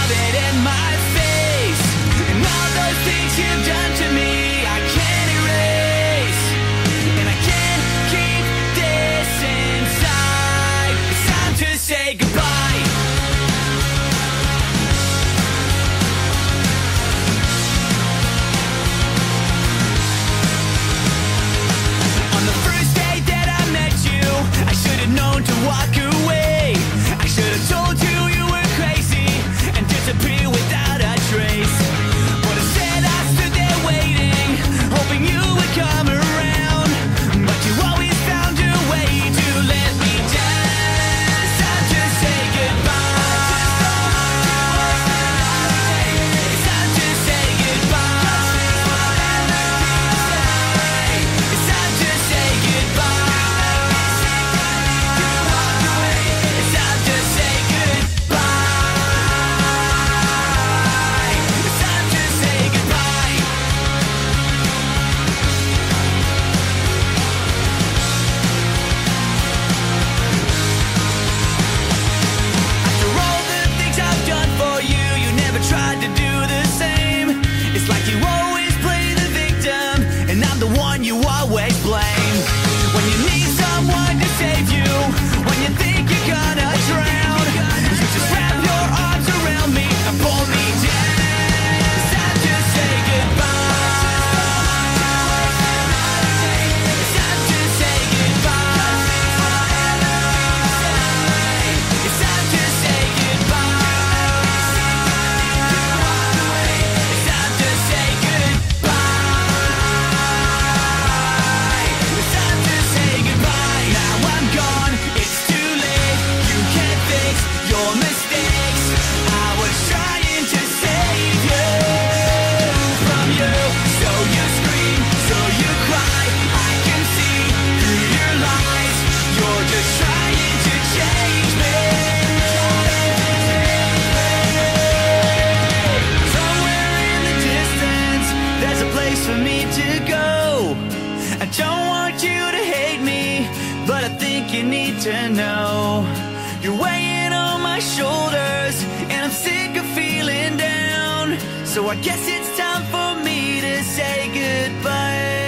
rub it in my face. And all those things you've done to me, I can't erase. And I can't keep this inside. It's time to say goodbye. On the first day that I met you, I should have known to walk away. I should have told you you were crazy and disappear without a trace. But instead I stood there waiting, hoping you would come around. But you always found your way to let me down. It's time to say goodbye. It's time to say goodbye. It's time to say goodbye. It's time to say goodbye. It's time to say goodbye. After all the things I've done for you, you never tried to do the same. It's like you always play the victim, and I'm the one you always blame. When you need someone to save you, when you think you're gonna drown, you just wrap your arms around me and pull me down. It's time to say goodbye. It's time to say goodbye. It's time to say goodbye. It's time to say goodbye. It's time to say goodbye. Now I'm gone, it's too late. You can't fix your mistakes. I was trying to save you from you. So you scream, so you cry. I can see through your lies. You're just trying to change me. Somewhere in the distance, there's a place for me to go. I don't want you to hate me, but I think you need to know. You're weighing on my shoulders, and I'm sick of feeling down. So I guess it's time for me to say goodbye.